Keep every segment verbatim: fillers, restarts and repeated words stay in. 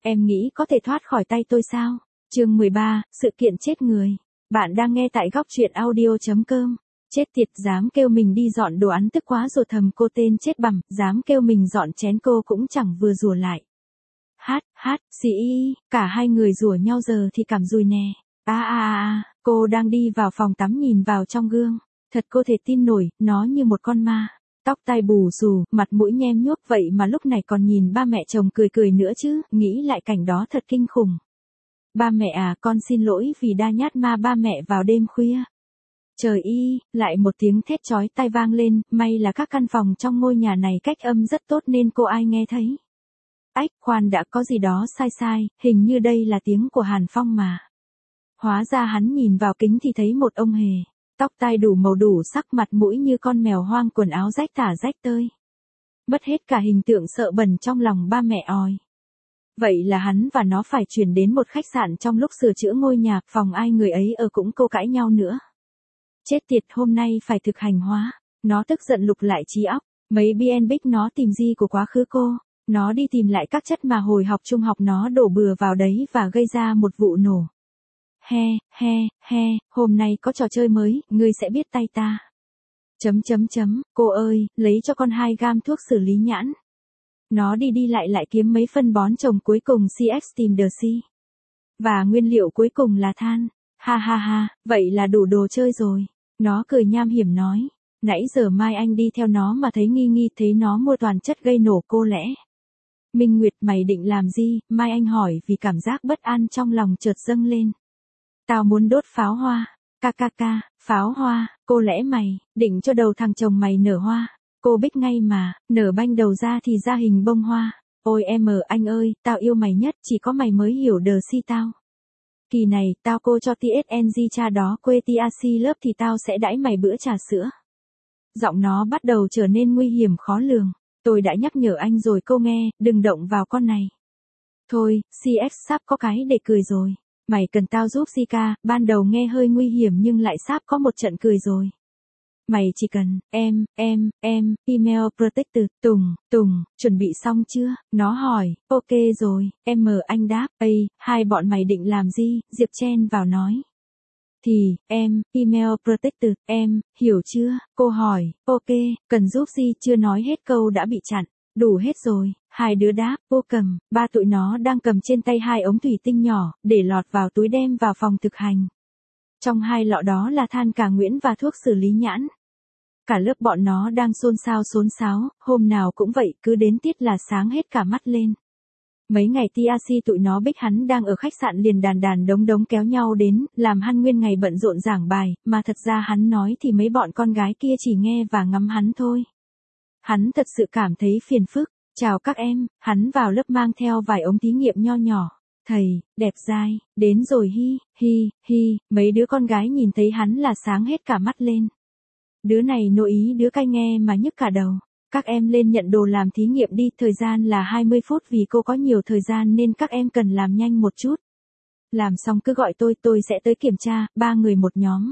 Em nghĩ có thể thoát khỏi tay tôi sao? Chương mười ba, sự kiện chết người. Bạn đang nghe tại góc truyện audio chấm com. Chết tiệt, dám kêu mình đi dọn đồ ăn tức quá rồi, thầm cô tên chết bằm, dám kêu mình dọn chén cô cũng chẳng vừa rủa lại. Hát, hát, xì y, cả hai người rủa nhau giờ thì cảm rùi nè. A a a, cô đang đi vào phòng tắm nhìn vào trong gương. Thật cô thể tin nổi, nó như một con ma. Tóc tai bù xù, mặt mũi nhem nhuốc vậy mà lúc này còn nhìn ba mẹ chồng cười cười nữa chứ, nghĩ lại cảnh đó thật kinh khủng. Ba mẹ à, con xin lỗi vì đã nhát ma ba mẹ vào đêm khuya. Trời y, lại một tiếng thét chói tai vang lên, may là các căn phòng trong ngôi nhà này cách âm rất tốt nên cô ai nghe thấy. Ách, khoan đã, có gì đó sai sai, hình như đây là tiếng của Hàn Phong mà. Hóa ra hắn nhìn vào kính thì thấy một ông hề. Tóc tai đủ màu đủ sắc, mặt mũi như con mèo hoang, quần áo rách tả rách tơi. Mất hết cả hình tượng sợ bẩn trong lòng ba mẹ oi. Vậy là hắn và nó phải chuyển đến một khách sạn trong lúc sửa chữa ngôi nhà, phòng ai người ấy ở cũng cô cãi nhau nữa. Chết tiệt, hôm nay phải thực hành hóa. Nó tức giận lục lại trí óc, mấy bê en bích nó tìm gì của quá khứ cô. Nó đi tìm lại các chất mà hồi học trung học nó đổ bừa vào đấy và gây ra một vụ nổ. He, he, he, hôm nay có trò chơi mới, ngươi sẽ biết tay ta. Chấm chấm chấm, cô ơi, lấy cho con hai gam thuốc xử lý nhãn. Nó đi đi lại lại kiếm mấy phân bón trồng, cuối cùng xê ích tìm The Sea. Và nguyên liệu cuối cùng là than. Ha ha ha, vậy là đủ đồ chơi rồi. Nó cười nham hiểm nói. Nãy giờ Mai Anh đi theo nó mà thấy nghi nghi, thấy nó mua toàn chất gây nổ cô lẽ. Minh Nguyệt, mày định làm gì? Mai Anh hỏi vì cảm giác bất an trong lòng chợt dâng lên. Tao muốn đốt pháo hoa. Ca ca ca, pháo hoa, cô lẽ mày, định cho đầu thằng chồng mày nở hoa. Cô biết ngay mà, nở banh đầu ra thì ra hình bông hoa. Ôi em ở anh ơi, tao yêu mày nhất, chỉ có mày mới hiểu The Sea tao. Kỳ này, tao cô cho tê ét en giê cha đó quê tê a xê lớp thì tao sẽ đãi mày bữa trà sữa. Giọng nó bắt đầu trở nên nguy hiểm khó lường. Tôi đã nhắc nhở anh rồi cô nghe, đừng động vào con này. Thôi, xê ích sắp có cái để cười rồi. Mày cần tao giúp gì ca, ban đầu nghe hơi nguy hiểm nhưng lại sắp có một trận cười rồi. Mày chỉ cần, em, em, em, email protector, Tùng, Tùng, chuẩn bị xong chưa? Nó hỏi, ok rồi, em mờ anh đáp, ây, hai bọn mày định làm gì? Diệp chen vào nói. Thì, em, email protector, em, hiểu chưa? Cô hỏi, ok, cần giúp gì? Chưa nói hết câu đã bị chặn. Đủ hết rồi, hai đứa đáp, vô cầm, ba tụi nó đang cầm trên tay hai ống thủy tinh nhỏ, để lọt vào túi đem vào phòng thực hành. Trong hai lọ đó là than cả Nguyễn và thuốc xử lý nhãn. Cả lớp bọn nó đang xôn xao xốn xáo, hôm nào cũng vậy, cứ đến tiết là sáng hết cả mắt lên. Mấy ngày tê a xê tụi nó biết hắn đang ở khách sạn liền đàn đàn đống đống kéo nhau đến, làm hắn nguyên ngày bận rộn giảng bài, mà thật ra hắn nói thì mấy bọn con gái kia chỉ nghe và ngắm hắn thôi. Hắn thật sự cảm thấy phiền phức. Chào các em, hắn vào lớp mang theo vài ống thí nghiệm nho nhỏ. Thầy, đẹp dai, đến rồi hi, hi, hi, mấy đứa con gái nhìn thấy hắn là sáng hết cả mắt lên. Đứa này nội ý đứa cai nghe mà nhức cả đầu. Các em lên nhận đồ làm thí nghiệm đi, thời gian là hai mươi phút vì cô có nhiều thời gian nên các em cần làm nhanh một chút. Làm xong cứ gọi tôi, tôi sẽ tới kiểm tra, ba người một nhóm.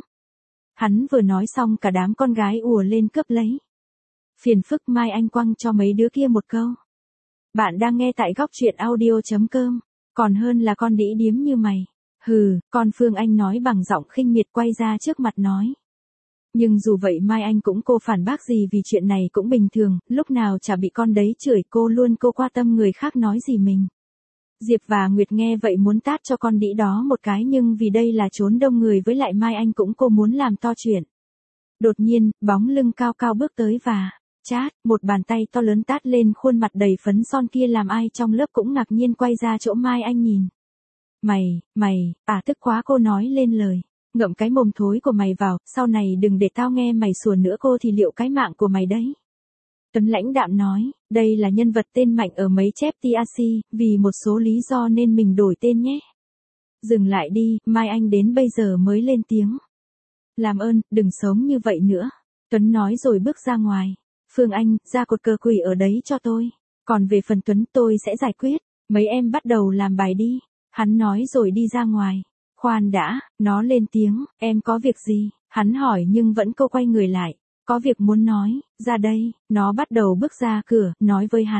Hắn vừa nói xong cả đám con gái ùa lên cướp lấy. Phiền phức, Mai Anh quăng cho mấy đứa kia một câu. Bạn đang nghe tại góc truyện audio chấm com. Còn hơn là con đĩ điếm như mày. Hừ, con Phương Anh nói bằng giọng khinh miệt quay ra trước mặt nói. Nhưng dù vậy Mai Anh cũng cô phản bác gì vì chuyện này cũng bình thường, lúc nào chả bị con đấy chửi cô luôn, cô qua tâm người khác nói gì mình. Diệp và Nguyệt nghe vậy muốn tát cho con đĩ đó một cái nhưng vì đây là chốn đông người với lại Mai Anh cũng cô muốn làm to chuyện. Đột nhiên, bóng lưng cao cao bước tới và... Chát, một bàn tay to lớn tát lên khuôn mặt đầy phấn son kia làm ai trong lớp cũng ngạc nhiên quay ra chỗ Mai Anh nhìn. Mày, mày, à tức quá cô nói lên lời. Ngậm cái mồm thối của mày vào, sau này đừng để tao nghe mày sủa nữa cô thì liệu cái mạng của mày đấy. Tuấn lãnh đạm nói, đây là nhân vật tên Mạnh ở mấy chép tê a xê, vì một số lý do nên mình đổi tên nhé. Dừng lại đi, Mai Anh đến bây giờ mới lên tiếng. Làm ơn, đừng sống như vậy nữa. Tuấn nói rồi bước ra ngoài. Phương Anh, ra cột cờ quỷ ở đấy cho tôi. Còn về phần Tuấn tôi sẽ giải quyết. Mấy em bắt đầu làm bài đi. Hắn nói rồi đi ra ngoài. Khoan đã, nó lên tiếng, em có việc gì? Hắn hỏi nhưng vẫn cô quay người lại. Có việc muốn nói, ra đây. Nó bắt đầu bước ra cửa, nói với hắn.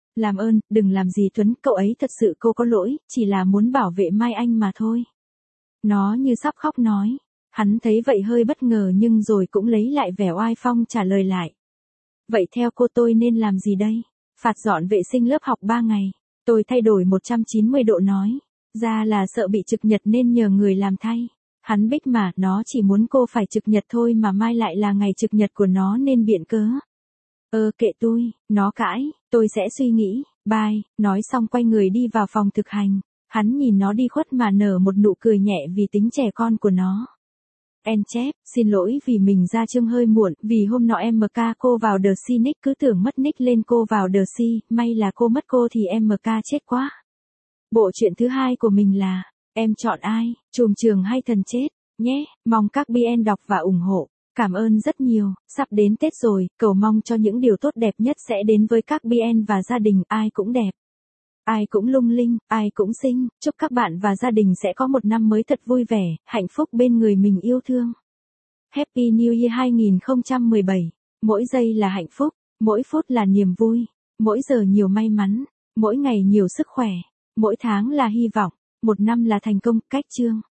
Làm ơn, đừng làm gì Tuấn, cậu ấy thật sự cô có lỗi, chỉ là muốn bảo vệ Mai Anh mà thôi. Nó như sắp khóc nói. Hắn thấy vậy hơi bất ngờ nhưng rồi cũng lấy lại vẻ oai phong trả lời lại. Vậy theo cô tôi nên làm gì đây? Phạt dọn vệ sinh lớp học ba ngày. Tôi thay đổi một trăm chín mươi độ nói. Ra là sợ bị trực nhật nên nhờ người làm thay. Hắn bích mà, nó chỉ muốn cô phải trực nhật thôi mà mai lại là ngày trực nhật của nó nên biện cớ. Ơ kệ tôi, nó cãi, tôi sẽ suy nghĩ, bye, nói xong quay người đi vào phòng thực hành. Hắn nhìn nó đi khuất mà nở một nụ cười nhẹ vì tính trẻ con của nó. En chép, xin lỗi vì mình ra chương hơi muộn, vì hôm nọ em M K cô vào The C nick cứ tưởng mất nick lên cô vào The C, may là cô mất cô thì em M K chết quá. Bộ truyện thứ hai của mình là, em chọn ai, trùm trường hay thần chết, nhé, mong các bê en đọc và ủng hộ. Cảm ơn rất nhiều, sắp đến Tết rồi, cầu mong cho những điều tốt đẹp nhất sẽ đến với các bê en và gia đình, ai cũng đẹp. Ai cũng lung linh, ai cũng xinh, chúc các bạn và gia đình sẽ có một năm mới thật vui vẻ, hạnh phúc bên người mình yêu thương. Happy New Year hai không một bảy, mỗi giây là hạnh phúc, mỗi phút là niềm vui, mỗi giờ nhiều may mắn, mỗi ngày nhiều sức khỏe, mỗi tháng là hy vọng, một năm là thành công, cách chương.